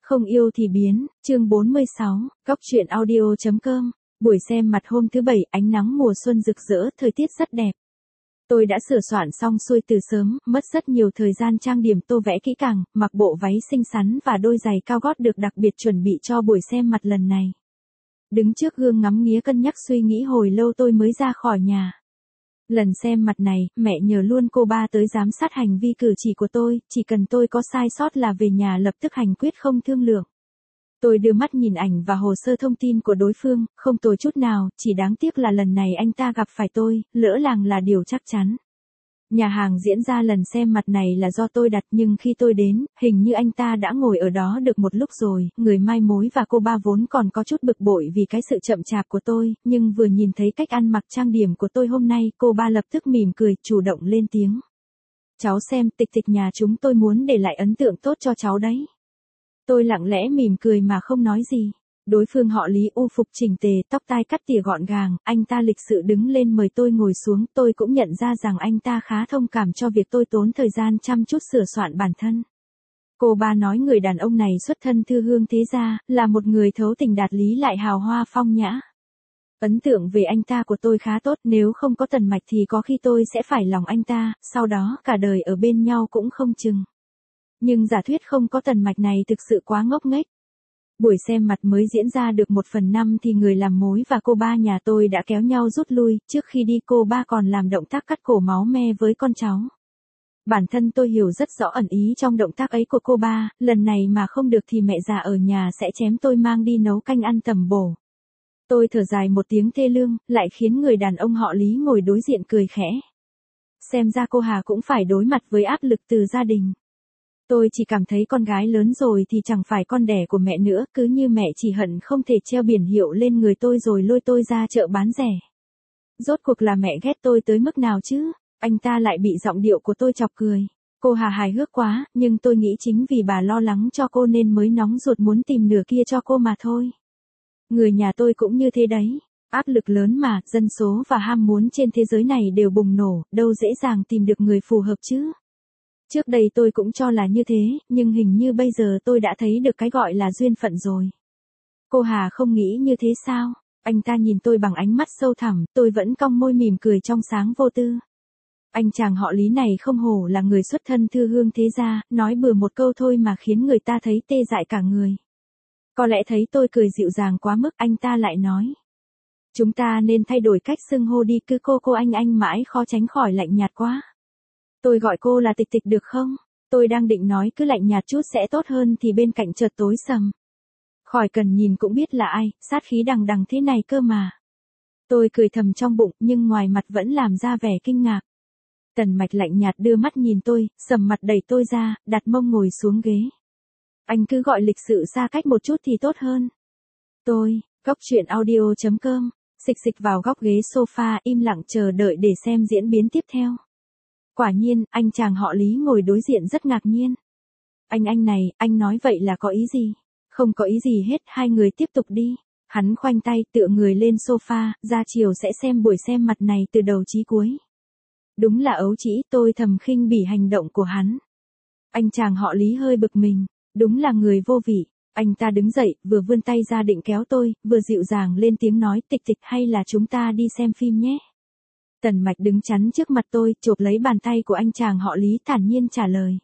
Không yêu thì biến, chương 46, góc truyện audio.com. Buổi xem mặt hôm thứ Bảy, ánh nắng mùa xuân rực rỡ, thời tiết rất đẹp. Tôi đã sửa soạn xong xuôi từ sớm, mất rất nhiều thời gian trang điểm tô vẽ kỹ càng, mặc bộ váy xinh xắn và đôi giày cao gót được đặc biệt chuẩn bị cho buổi xem mặt lần này. Đứng trước gương ngắm nghía cân nhắc suy nghĩ hồi lâu tôi mới ra khỏi nhà. Lần xem mặt này, mẹ nhờ luôn cô ba tới giám sát hành vi cử chỉ của tôi, chỉ cần tôi có sai sót là về nhà lập tức hành quyết không thương lượng. Tôi đưa mắt nhìn ảnh và hồ sơ thông tin của đối phương, không tồi chút nào, chỉ đáng tiếc là lần này anh ta gặp phải tôi, lỡ làng là điều chắc chắn. Nhà hàng diễn ra lần xem mặt này là do tôi đặt nhưng khi tôi đến, hình như anh ta đã ngồi ở đó được một lúc rồi, người mai mối và cô ba vốn còn có chút bực bội vì cái sự chậm chạp của tôi, nhưng vừa nhìn thấy cách ăn mặc trang điểm của tôi hôm nay, cô ba lập tức mỉm cười, chủ động lên tiếng. Cháu xem, Tịch Tịch nhà chúng tôi muốn để lại ấn tượng tốt cho cháu đấy. Tôi lặng lẽ mỉm cười mà không nói gì. Đối phương họ Lý, u phục chỉnh tề, tóc tai cắt tỉa gọn gàng, anh ta lịch sự đứng lên mời tôi ngồi xuống, tôi cũng nhận ra rằng anh ta khá thông cảm cho việc tôi tốn thời gian chăm chút sửa soạn bản thân. Cô ba nói người đàn ông này xuất thân thư hương thế gia, là một người thấu tình đạt lý lại hào hoa phong nhã. Ấn tượng về anh ta của tôi khá tốt, nếu không có Tần Mạch thì có khi tôi sẽ phải lòng anh ta, sau đó cả đời ở bên nhau cũng không chừng. Nhưng giả thuyết không có Tần Mạch này thực sự quá ngốc nghếch. Buổi xem mặt mới diễn ra được 1/5 thì người làm mối và cô ba nhà tôi đã kéo nhau rút lui, trước khi đi cô ba còn làm động tác cắt cổ máu me với con cháu. Bản thân tôi hiểu rất rõ ẩn ý trong động tác ấy của cô ba, lần này mà không được thì mẹ già ở nhà sẽ chém tôi mang đi nấu canh ăn tầm bổ. Tôi thở dài một tiếng thê lương, lại khiến người đàn ông họ Lý ngồi đối diện cười khẽ. Xem ra cô Hà cũng phải đối mặt với áp lực từ gia đình. Tôi chỉ cảm thấy con gái lớn rồi thì chẳng phải con đẻ của mẹ nữa, cứ như mẹ chỉ hận không thể treo biển hiệu lên người tôi rồi lôi tôi ra chợ bán rẻ. Rốt cuộc là mẹ ghét tôi tới mức nào chứ? Anh ta lại bị giọng điệu của tôi chọc cười. Cô Hà hài hước quá, nhưng tôi nghĩ chính vì bà lo lắng cho cô nên mới nóng ruột muốn tìm nửa kia cho cô mà thôi. Người nhà tôi cũng như thế đấy. Áp lực lớn mà, dân số và ham muốn trên thế giới này đều bùng nổ, đâu dễ dàng tìm được người phù hợp chứ. Trước đây tôi cũng cho là như thế, nhưng hình như bây giờ tôi đã thấy được cái gọi là duyên phận rồi. Cô Hà không nghĩ như thế sao? Anh ta nhìn tôi bằng ánh mắt sâu thẳm, tôi vẫn cong môi mỉm cười trong sáng vô tư. Anh chàng họ Lý này không hổ là người xuất thân thư hương thế gia, nói bừa một câu thôi mà khiến người ta thấy tê dại cả người. Có lẽ thấy tôi cười dịu dàng quá mức, anh ta lại nói. Chúng ta nên thay đổi cách xưng hô đi, cứ cô anh mãi khó tránh khỏi lạnh nhạt quá. Tôi gọi cô là Tịch Tịch được không? Tôi đang định nói cứ lạnh nhạt chút sẽ tốt hơn thì bên cạnh chợt tối sầm. Khỏi cần nhìn cũng biết là ai, sát khí đằng đằng thế này cơ mà. Tôi cười thầm trong bụng nhưng ngoài mặt vẫn làm ra vẻ kinh ngạc. Tần Mạch lạnh nhạt đưa mắt nhìn tôi, sầm mặt đẩy tôi ra, đặt mông ngồi xuống ghế. Anh cứ gọi lịch sự xa cách một chút thì tốt hơn. Tôi, góc truyện audio.com, xịch vào góc ghế sofa im lặng chờ đợi để xem diễn biến tiếp theo. Quả nhiên, anh chàng họ Lý ngồi đối diện rất ngạc nhiên. Anh này, anh nói vậy là có ý gì? Không có ý gì hết, hai người tiếp tục đi. Hắn khoanh tay tựa người lên sofa, ra chiều sẽ xem buổi xem mặt này từ đầu chí cuối. Đúng là ấu trĩ, tôi thầm khinh bỉ hành động của hắn. Anh chàng họ Lý hơi bực mình, đúng là người vô vị. Anh ta đứng dậy, vừa vươn tay ra định kéo tôi, vừa dịu dàng lên tiếng nói Tịch Tịch hay là chúng ta đi xem phim nhé. Tần Mạch đứng chắn trước mặt tôi, chộp lấy bàn tay của anh chàng họ Lý thản nhiên trả lời.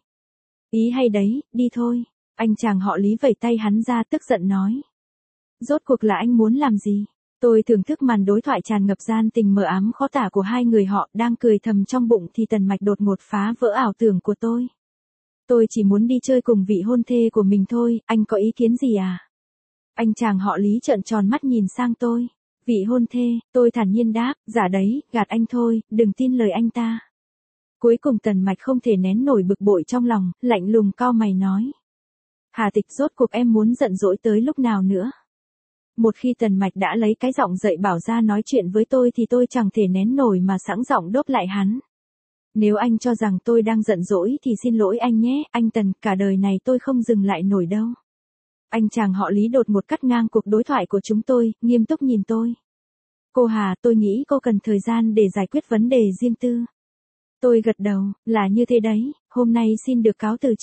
Ý hay đấy, đi thôi. Anh chàng họ Lý vẩy tay hắn ra tức giận nói. Rốt cuộc là anh muốn làm gì? Tôi thưởng thức màn đối thoại tràn ngập gian tình mờ ám khó tả của hai người họ, đang cười thầm trong bụng thì Tần Mạch đột ngột phá vỡ ảo tưởng của tôi. Tôi chỉ muốn đi chơi cùng vị hôn thê của mình thôi, anh có ý kiến gì à? Anh chàng họ Lý trợn tròn mắt nhìn sang tôi. Vị hôn thê, tôi thản nhiên đáp, dạ đấy, gạt anh thôi, đừng tin lời anh ta. Cuối cùng Tần Mạch không thể nén nổi bực bội trong lòng, lạnh lùng cau mày nói. Hà Tịch, rốt cuộc em muốn giận dỗi tới lúc nào nữa? Một khi Tần Mạch đã lấy cái giọng dậy bảo ra nói chuyện với tôi thì tôi chẳng thể nén nổi mà sẵn giọng đốt lại hắn. Nếu anh cho rằng tôi đang giận dỗi thì xin lỗi anh nhé, anh Tần, cả đời này tôi không dừng lại nổi đâu. Anh chàng họ Lý đột ngột cắt ngang cuộc đối thoại của chúng tôi, nghiêm túc nhìn tôi. Cô Hà, tôi nghĩ cô cần thời gian để giải quyết vấn đề riêng tư. Tôi gật đầu, là như thế đấy, hôm nay xin được cáo từ trước.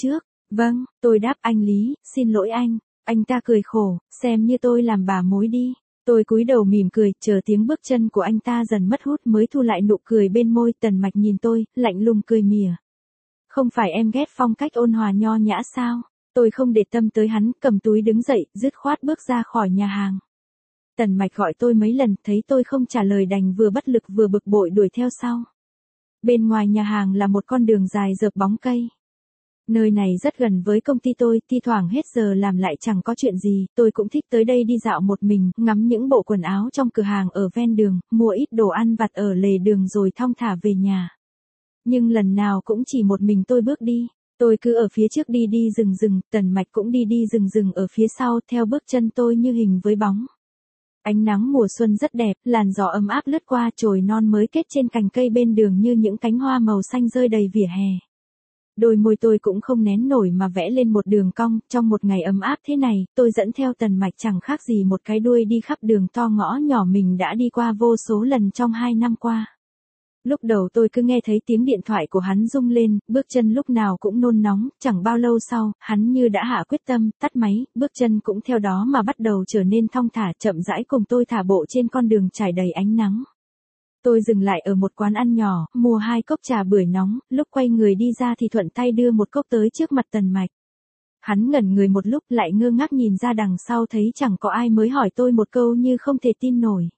Vâng, tôi đáp anh Lý, xin lỗi anh. Anh ta cười khổ, xem như tôi làm bà mối đi. Tôi cúi đầu mỉm cười, chờ tiếng bước chân của anh ta dần mất hút mới thu lại nụ cười bên môi. Tần Mạch nhìn tôi, lạnh lùng cười mỉa. Không phải em ghét phong cách ôn hòa nho nhã sao? Tôi không để tâm tới hắn, cầm túi đứng dậy, dứt khoát bước ra khỏi nhà hàng. Tần Mạch gọi tôi mấy lần, thấy tôi không trả lời đành vừa bất lực vừa bực bội đuổi theo sau. Bên ngoài nhà hàng là một con đường dài rợp bóng cây. Nơi này rất gần với công ty tôi, thi thoảng hết giờ làm lại chẳng có chuyện gì, tôi cũng thích tới đây đi dạo một mình, ngắm những bộ quần áo trong cửa hàng ở ven đường, mua ít đồ ăn vặt ở lề đường rồi thong thả về nhà. Nhưng lần nào cũng chỉ một mình tôi bước đi. Tôi cứ ở phía trước đi đi rừng rừng, Tần Mạch cũng đi đi rừng rừng ở phía sau, theo bước chân tôi như hình với bóng. Ánh nắng mùa xuân rất đẹp, làn gió ấm áp lướt qua, chồi non mới kết trên cành cây bên đường như những cánh hoa màu xanh rơi đầy vỉa hè. Đôi môi tôi cũng không nén nổi mà vẽ lên một đường cong, trong một ngày ấm áp thế này, tôi dẫn theo Tần Mạch chẳng khác gì một cái đuôi đi khắp đường to ngõ nhỏ mình đã đi qua vô số lần trong 2 năm qua. Lúc đầu tôi cứ nghe thấy tiếng điện thoại của hắn rung lên, bước chân lúc nào cũng nôn nóng, chẳng bao lâu sau, hắn như đã hạ quyết tâm, tắt máy, bước chân cũng theo đó mà bắt đầu trở nên thong thả, chậm rãi cùng tôi thả bộ trên con đường trải đầy ánh nắng. Tôi dừng lại ở một quán ăn nhỏ, mua 2 cốc trà bưởi nóng, lúc quay người đi ra thì thuận tay đưa một cốc tới trước mặt Tần Mạch. Hắn ngẩn người một lúc lại ngơ ngác nhìn ra đằng sau thấy chẳng có ai mới hỏi tôi một câu như không thể tin nổi.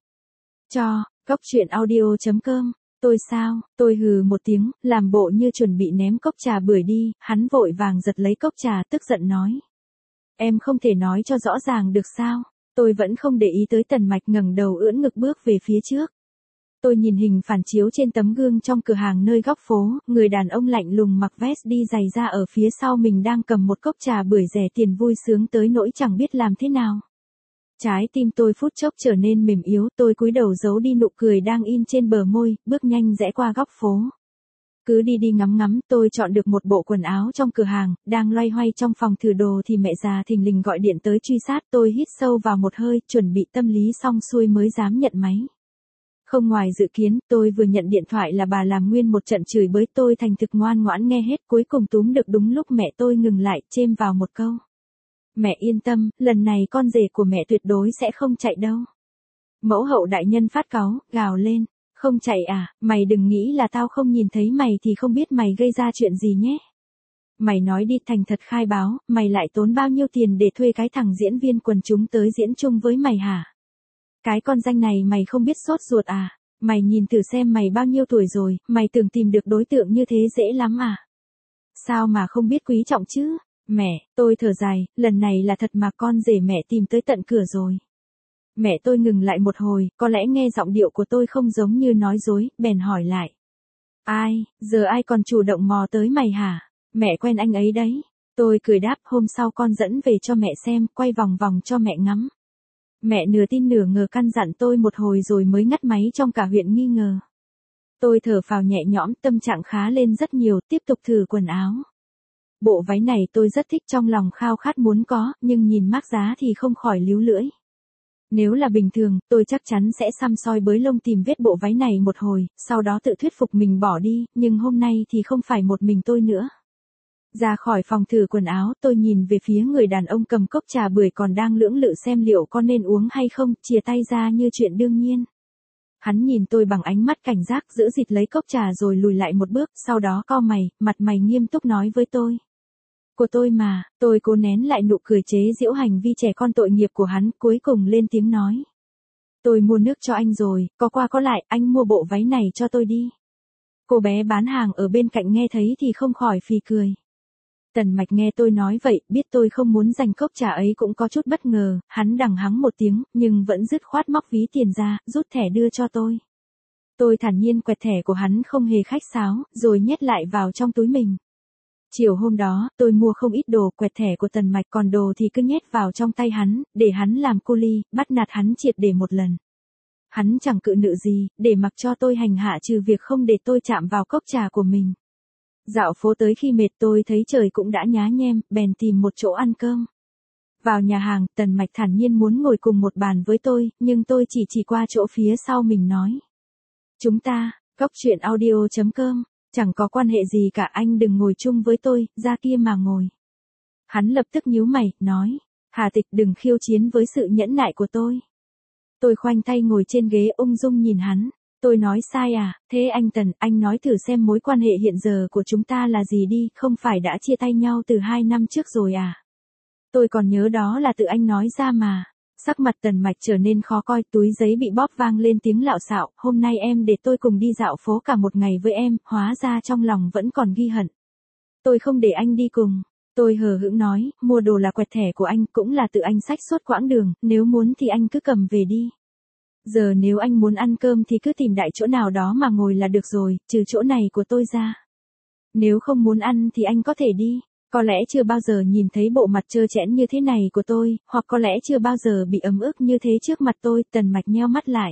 Cốc truyện audio.com. Tôi sao? Tôi hừ một tiếng, làm bộ như chuẩn bị ném cốc trà bưởi đi, hắn vội vàng giật lấy cốc trà tức giận nói. Em không thể nói cho rõ ràng được sao? Tôi vẫn không để ý tới Tần Mạch ngẩng đầu ưỡn ngực bước về phía trước. Tôi nhìn hình phản chiếu trên tấm gương trong cửa hàng nơi góc phố, người đàn ông lạnh lùng mặc vest đi giày da ở phía sau mình đang cầm một cốc trà bưởi rẻ tiền vui sướng tới nỗi chẳng biết làm thế nào. Trái tim tôi phút chốc trở nên mềm yếu, tôi cúi đầu giấu đi nụ cười đang in trên bờ môi, bước nhanh rẽ qua góc phố. Cứ đi đi ngắm ngắm, tôi chọn được một bộ quần áo trong cửa hàng, đang loay hoay trong phòng thử đồ thì mẹ già thình lình gọi điện tới truy sát, tôi hít sâu vào một hơi, chuẩn bị tâm lý xong xuôi mới dám nhận máy. Không ngoài dự kiến, tôi vừa nhận điện thoại là bà làm nguyên một trận chửi bới tôi thành thực ngoan ngoãn nghe hết, cuối cùng túm được đúng lúc mẹ tôi ngừng lại, chêm vào một câu. Mẹ yên tâm, lần này con rể của mẹ tuyệt đối sẽ không chạy đâu. Mẫu hậu đại nhân phát cáu, gào lên. Không chạy à, mày đừng nghĩ là tao không nhìn thấy mày thì không biết mày gây ra chuyện gì nhé. Mày nói đi thành thật khai báo, mày lại tốn bao nhiêu tiền để thuê cái thằng diễn viên quần chúng tới diễn chung với mày hả? Cái con danh này mày không biết sốt ruột à? Mày nhìn thử xem mày bao nhiêu tuổi rồi, mày tưởng tìm được đối tượng như thế dễ lắm à? Sao mà không biết quý trọng chứ? Mẹ, tôi thở dài, lần này là thật mà con rể mẹ tìm tới tận cửa rồi. Mẹ tôi ngừng lại một hồi, có lẽ nghe giọng điệu của tôi không giống như nói dối, bèn hỏi lại. Ai, giờ ai còn chủ động mò tới mày hả? Mẹ quen anh ấy đấy. Tôi cười đáp, hôm sau con dẫn về cho mẹ xem, quay vòng vòng cho mẹ ngắm. Mẹ nửa tin nửa ngờ căn dặn tôi một hồi rồi mới ngắt máy trong cả huyện nghi ngờ. Tôi thở phào nhẹ nhõm, tâm trạng khá lên rất nhiều, tiếp tục thử quần áo. Bộ váy này tôi rất thích, trong lòng khao khát muốn có, nhưng nhìn mác giá thì không khỏi líu lưỡi. Nếu là bình thường, tôi chắc chắn sẽ xăm soi bới lông tìm vết bộ váy này một hồi, sau đó tự thuyết phục mình bỏ đi, nhưng hôm nay thì không phải một mình tôi nữa. Ra khỏi phòng thử quần áo, tôi nhìn về phía người đàn ông cầm cốc trà bưởi còn đang lưỡng lự xem liệu có nên uống hay không, chìa tay ra như chuyện đương nhiên. Hắn nhìn tôi bằng ánh mắt cảnh giác, giữ dịt lấy cốc trà rồi lùi lại một bước, sau đó cau mày, mặt mày nghiêm túc nói với tôi. Của tôi mà, tôi cố nén lại nụ cười chế giễu hành vi trẻ con tội nghiệp của hắn, cuối cùng lên tiếng nói. Tôi mua nước cho anh rồi, có qua có lại, anh mua bộ váy này cho tôi đi. Cô bé bán hàng ở bên cạnh nghe thấy thì không khỏi phì cười. Tần Mạch nghe tôi nói vậy, biết tôi không muốn dành cốc trà ấy cũng có chút bất ngờ, hắn đằng hắng một tiếng, nhưng vẫn dứt khoát móc ví tiền ra, rút thẻ đưa cho tôi. Tôi thản nhiên quẹt thẻ của hắn không hề khách sáo, rồi nhét lại vào trong túi mình. Chiều hôm đó, tôi mua không ít đồ, quẹt thẻ của Tần Mạch, còn đồ thì cứ nhét vào trong tay hắn, để hắn làm cu li, bắt nạt hắn triệt để một lần. Hắn chẳng cự nữ gì, để mặc cho tôi hành hạ trừ việc không để tôi chạm vào cốc trà của mình. Dạo phố tới khi mệt tôi thấy trời cũng đã nhá nhem, bèn tìm một chỗ ăn cơm. Vào nhà hàng, Tần Mạch thản nhiên muốn ngồi cùng một bàn với tôi, nhưng tôi chỉ qua chỗ phía sau mình nói. Chúng ta, Cốc truyện audio.com, chẳng có quan hệ gì cả, anh đừng ngồi chung với tôi, ra kia mà ngồi. Hắn lập tức nhíu mày, nói, Hà Tịch đừng khiêu chiến với sự nhẫn nại của tôi. Tôi khoanh tay ngồi trên ghế ung dung nhìn hắn. Tôi nói sai à, thế anh Tần, anh nói thử xem mối quan hệ hiện giờ của chúng ta là gì đi, không phải đã chia tay nhau từ 2 năm trước rồi à? Tôi còn nhớ đó là tự anh nói ra mà. Sắc mặt Tần Mạch trở nên khó coi, túi giấy bị bóp vang lên tiếng lạo xạo, hôm nay em để tôi cùng đi dạo phố cả một ngày với em, hóa ra trong lòng vẫn còn ghi hận. Tôi không để anh đi cùng. Tôi hờ hững nói, mua đồ là quẹt thẻ của anh, cũng là tự anh xách suốt quãng đường, nếu muốn thì anh cứ cầm về đi. Giờ nếu anh muốn ăn cơm thì cứ tìm đại chỗ nào đó mà ngồi là được rồi, trừ chỗ này của tôi ra. Nếu không muốn ăn thì anh có thể đi. Có lẽ chưa bao giờ nhìn thấy bộ mặt trơ trẽn như thế này của tôi, hoặc có lẽ chưa bao giờ bị ấm ức như thế trước mặt tôi. Tần Mạch nheo mắt lại.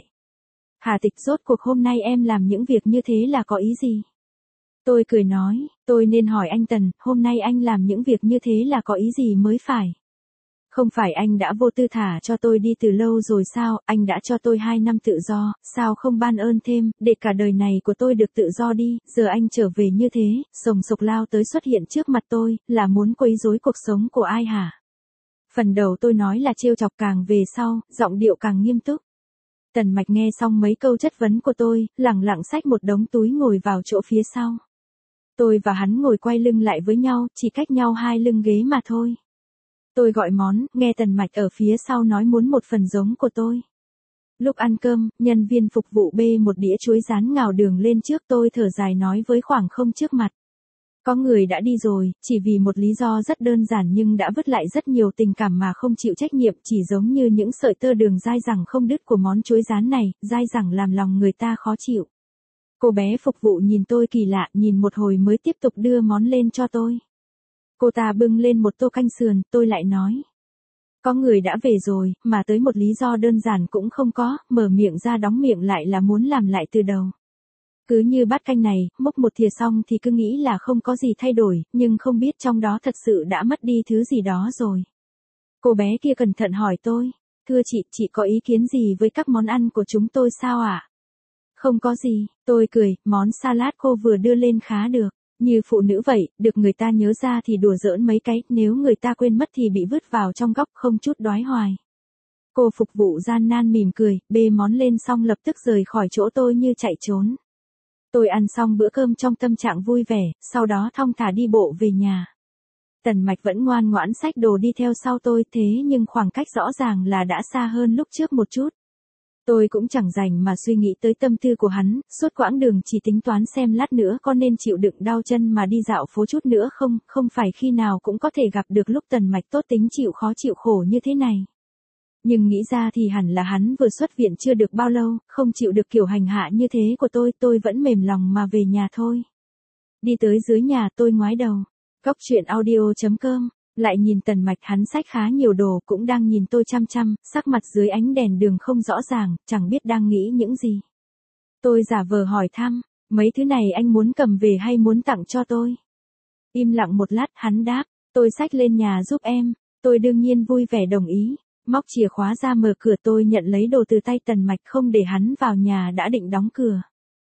Hà Tịch, rốt cuộc hôm nay em làm những việc như thế là có ý gì? Tôi cười nói, tôi nên hỏi anh Tần, hôm nay anh làm những việc như thế là có ý gì mới phải? Không phải anh đã vô tư thả cho tôi đi từ lâu rồi sao, anh đã cho tôi 2 năm tự do, sao không ban ơn thêm, để cả đời này của tôi được tự do đi, giờ anh trở về như thế, sồng sộc lao tới xuất hiện trước mặt tôi, là muốn quấy rối cuộc sống của ai hả? Phần đầu tôi nói là trêu chọc, càng về sau, giọng điệu càng nghiêm túc. Tần Mạch nghe xong mấy câu chất vấn của tôi, lẳng lặng xách một đống túi ngồi vào chỗ phía sau. Tôi và hắn ngồi quay lưng lại với nhau, chỉ cách nhau 2 lưng ghế mà thôi. Tôi gọi món, nghe Tần Mạch ở phía sau nói muốn một phần giống của tôi. Lúc ăn cơm, nhân viên phục vụ bê một đĩa chuối rán ngào đường lên trước, tôi thở dài nói với khoảng không trước mặt. Có người đã đi rồi, chỉ vì một lý do rất đơn giản nhưng đã vứt lại rất nhiều tình cảm mà không chịu trách nhiệm, chỉ giống như những sợi tơ đường dai dẳng không đứt của món chuối rán này, dai dẳng làm lòng người ta khó chịu. Cô bé phục vụ nhìn tôi kỳ lạ, nhìn một hồi mới tiếp tục đưa món lên cho tôi. Cô ta bưng lên một tô canh sườn, tôi lại nói. Có người đã về rồi, mà tới một lý do đơn giản cũng không có, mở miệng ra đóng miệng lại là muốn làm lại từ đầu. Cứ như bát canh này, múc một thìa xong thì cứ nghĩ là không có gì thay đổi, nhưng không biết trong đó thật sự đã mất đi thứ gì đó rồi. Cô bé kia cẩn thận hỏi tôi, thưa chị có ý kiến gì với các món ăn của chúng tôi sao ạ? Không có gì, tôi cười, món salad cô vừa đưa lên khá được. Như phụ nữ vậy, được người ta nhớ ra thì đùa giỡn mấy cái, nếu người ta quên mất thì bị vứt vào trong góc không chút đoái hoài. Cô phục vụ gian nan mỉm cười, bê món lên xong lập tức rời khỏi chỗ tôi như chạy trốn. Tôi ăn xong bữa cơm trong tâm trạng vui vẻ, sau đó thong thả đi bộ về nhà. Tần Mạch vẫn ngoan ngoãn xách đồ đi theo sau tôi, thế nhưng khoảng cách rõ ràng là đã xa hơn lúc trước một chút. Tôi cũng chẳng rảnh mà suy nghĩ tới tâm tư của hắn, suốt quãng đường chỉ tính toán xem lát nữa có nên chịu đựng đau chân mà đi dạo phố chút nữa không, không phải khi nào cũng có thể gặp được lúc Tần Mạch tốt tính chịu khó chịu khổ như thế này. Nhưng nghĩ ra thì hẳn là hắn vừa xuất viện chưa được bao lâu, không chịu được kiểu hành hạ như thế của tôi vẫn mềm lòng mà về nhà thôi. Đi tới dưới nhà tôi ngoái đầu, Góc truyện audio.com. Lại nhìn Tần Mạch, hắn xách khá nhiều đồ, cũng đang nhìn tôi chăm chăm, sắc mặt dưới ánh đèn đường không rõ ràng, chẳng biết đang nghĩ những gì. Tôi giả vờ hỏi thăm, mấy thứ này anh muốn cầm về hay muốn tặng cho tôi? Im lặng một lát, hắn đáp, tôi xách lên nhà giúp em. Tôi đương nhiên vui vẻ đồng ý, móc chìa khóa ra mở cửa, tôi nhận lấy đồ từ tay Tần Mạch, không để hắn vào nhà đã định đóng cửa.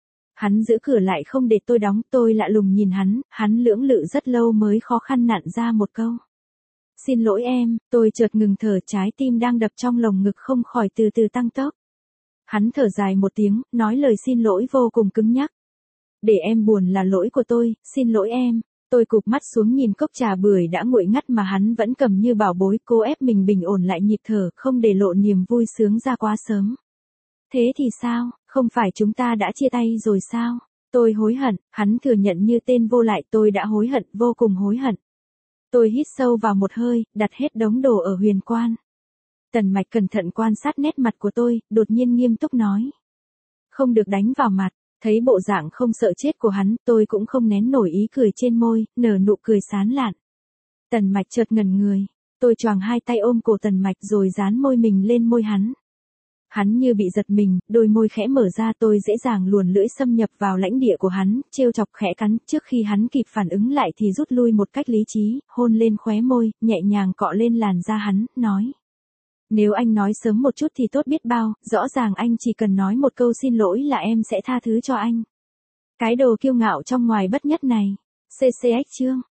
Hắn giữ cửa lại không để tôi đóng, tôi lạ lùng nhìn hắn lưỡng lự rất lâu mới khó khăn nặn ra một câu. Xin lỗi em, tôi chợt ngừng thở, trái tim đang đập trong lồng ngực không khỏi từ từ tăng tốc. Hắn thở dài một tiếng, nói lời xin lỗi vô cùng cứng nhắc. Để em buồn là lỗi của tôi, xin lỗi em. Tôi cụp mắt xuống nhìn cốc trà bưởi đã nguội ngắt mà hắn vẫn cầm như bảo bối, cố ép mình bình ổn lại nhịp thở, không để lộ niềm vui sướng ra quá sớm. Thế thì sao, không phải chúng ta đã chia tay rồi sao? Tôi hối hận, hắn thừa nhận như tên vô lại, tôi đã hối hận, vô cùng hối hận. Tôi hít sâu vào một hơi, đặt hết đống đồ ở huyền quan. Tần Mạch cẩn thận quan sát nét mặt của tôi, đột nhiên nghiêm túc nói. Không được đánh vào mặt, thấy bộ dạng không sợ chết của hắn, tôi cũng không nén nổi ý cười trên môi, nở nụ cười sán lạn. Tần Mạch chợt ngẩn người, tôi choàng hai tay ôm cổ Tần Mạch rồi dán môi mình lên môi hắn. Hắn như bị giật mình, đôi môi khẽ mở ra, tôi dễ dàng luồn lưỡi xâm nhập vào lãnh địa của hắn, trêu chọc khẽ cắn, trước khi hắn kịp phản ứng lại thì rút lui một cách lý trí, hôn lên khóe môi, nhẹ nhàng cọ lên làn da hắn, nói. Nếu anh nói sớm một chút thì tốt biết bao, rõ ràng anh chỉ cần nói một câu xin lỗi là em sẽ tha thứ cho anh. Cái đồ kiêu ngạo trong ngoài bất nhất này. CCX chương